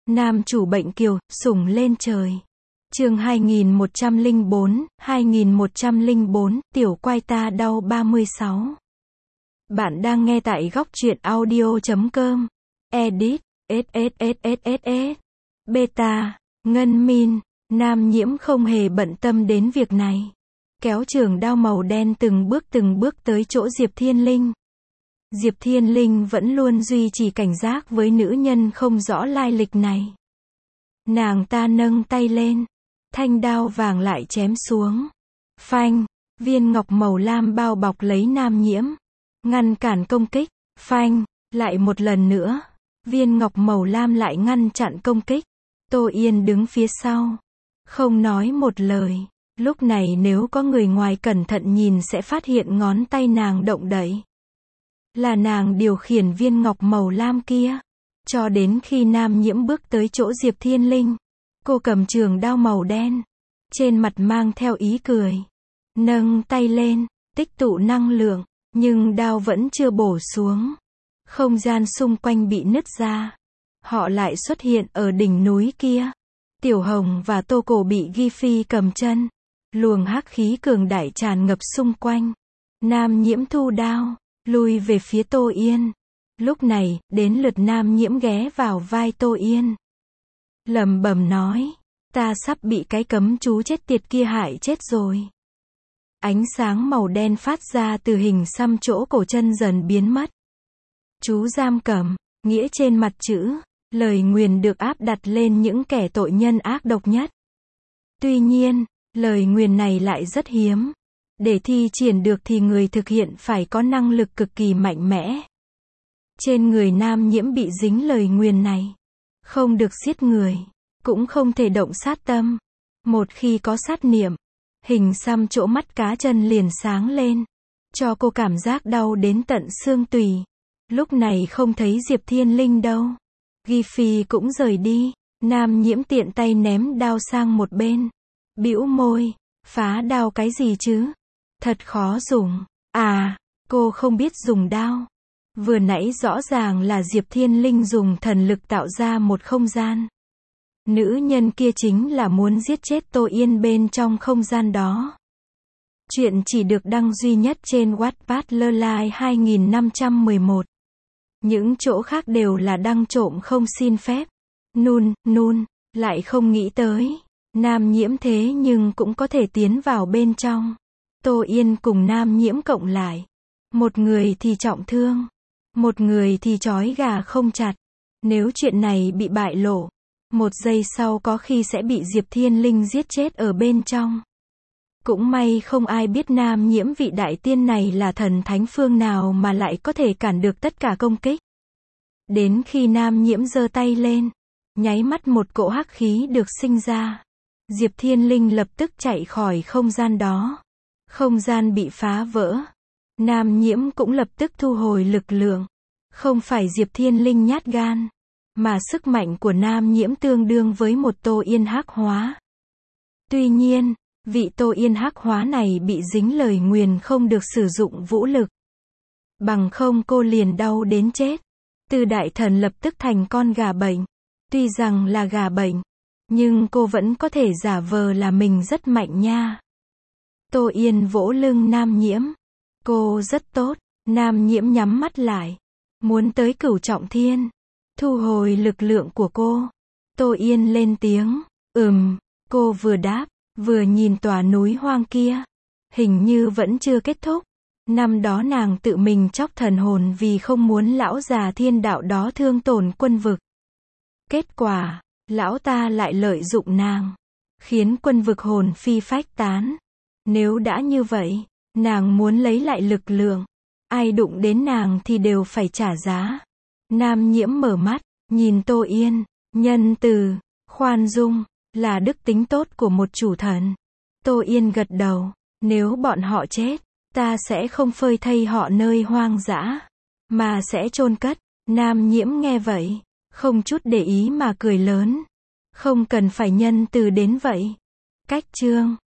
Nam chủ bệnh kiều, sủng lên trời. Chương 2104, tiểu quai ta đau 36. Bạn đang nghe tại góc truyện audio.com. Edit, SSSSS. Beta, Ngân Min, Nam Nhiễm không hề bận tâm đến việc này. Kéo trường đao màu đen từng bước tới chỗ Diệp Thiên Linh. Diệp Thiên Linh vẫn luôn duy trì cảnh giác với nữ nhân không rõ lai lịch này. Nàng ta nâng tay lên, thanh đao vàng lại chém xuống. Phanh, viên ngọc màu lam bao bọc lấy Nam Nhiễm, ngăn cản công kích. Phanh, lại một lần nữa, viên ngọc màu lam lại ngăn chặn công kích. Tô Yên đứng phía sau, không nói một lời. Lúc này nếu có người ngoài cẩn thận nhìn sẽ phát hiện ngón tay nàng động đậy. Là nàng điều khiển viên ngọc màu lam kia. Cho đến khi Nam Nhiễm bước tới chỗ Diệp Thiên Linh, cô cầm trường đao màu đen, trên mặt mang theo ý cười, nâng tay lên, tích tụ năng lượng, nhưng đao vẫn chưa bổ xuống. Không gian xung quanh bị nứt ra. Họ lại xuất hiện ở đỉnh núi kia. Tiểu Hồng và Tô Cổ bị Ghi Phi cầm chân. Luồng hắc khí cường đại tràn ngập xung quanh. Nam Nhiễm thu đao, lui về phía Tô Yên. Lúc này, đến lượt Nam Nhiễm ghé vào vai Tô Yên. Lẩm bẩm nói, ta sắp bị cái cấm chú chết tiệt kia hại chết rồi. Ánh sáng màu đen phát ra từ hình xăm chỗ cổ chân dần biến mất. Chú giam cầm, nghĩa trên mặt chữ, lời nguyền được áp đặt lên những kẻ tội nhân ác độc nhất. Tuy nhiên, lời nguyền này lại rất hiếm. Để thi triển được thì người thực hiện phải có năng lực cực kỳ mạnh mẽ. Trên người Nam Nhiễm bị dính lời nguyền này. Không được giết người, cũng không thể động sát tâm. Một khi có sát niệm, hình xăm chỗ mắt cá chân liền sáng lên, cho cô cảm giác đau đến tận xương tủy. Lúc này không thấy Diệp Thiên Linh đâu. Ghi Phi cũng rời đi. Nam Nhiễm tiện tay ném đao sang một bên. Bĩu môi, phá đao cái gì chứ? Thật khó dùng. À, cô không biết dùng đao. Vừa nãy rõ ràng là Diệp Thiên Linh dùng thần lực tạo ra một không gian. Nữ nhân kia chính là muốn giết chết Tô Yên bên trong không gian đó. Chuyện chỉ được đăng duy nhất trên Wattpad Lơ 2511. Những chỗ khác đều là đăng trộm không xin phép. Nun, lại không nghĩ tới. Nam Nhiễm thế nhưng cũng có thể tiến vào bên trong. Tô Yên cùng Nam Nhiễm cộng lại. Một người thì trọng thương. Một người thì trói gà không chặt. Nếu chuyện này bị bại lộ, một giây sau có khi sẽ bị Diệp Thiên Linh giết chết ở bên trong. Cũng may không ai biết Nam Nhiễm vị đại tiên này là thần thánh phương nào mà lại có thể cản được tất cả công kích. Đến khi Nam Nhiễm giơ tay lên, nháy mắt một cỗ hắc khí được sinh ra. Diệp Thiên Linh lập tức chạy khỏi không gian đó. Không gian bị phá vỡ. Nam Nhiễm cũng lập tức thu hồi lực lượng. Không phải Diệp Thiên Linh nhát gan, mà sức mạnh của Nam Nhiễm tương đương với một Tô Yên hắc hóa. Tuy nhiên, vị Tô Yên hắc hóa này bị dính lời nguyền không được sử dụng vũ lực. Bằng không cô liền đau đến chết. Từ đại thần lập tức thành con gà bệnh. Tuy rằng là gà bệnh, nhưng cô vẫn có thể giả vờ là mình rất mạnh nha. Tô Yên vỗ lưng Nam Nhiễm. Cô rất tốt. Nam Nhiễm nhắm mắt lại, muốn tới cửu trọng thiên. Thu hồi lực lượng của cô. Tô Yên lên tiếng. Cô vừa đáp, vừa nhìn tòa núi hoang kia. Hình như vẫn chưa kết thúc. Năm đó nàng tự mình chóc thần hồn vì không muốn lão già thiên đạo đó thương tổn quân vực. Kết quả, lão ta lại lợi dụng nàng, khiến quân vực hồn phi phách tán. Nếu đã như vậy, nàng muốn lấy lại lực lượng, ai đụng đến nàng thì đều phải trả giá. Nam Nhiễm mở mắt, nhìn Tô Yên, nhân từ, khoan dung, là đức tính tốt của một chủ thần. Tô Yên gật đầu, nếu bọn họ chết, ta sẽ không phơi thây họ nơi hoang dã, mà sẽ chôn cất. Nam Nhiễm nghe vậy, không chút để ý mà cười lớn. Không cần phải nhân từ đến vậy. Cách chương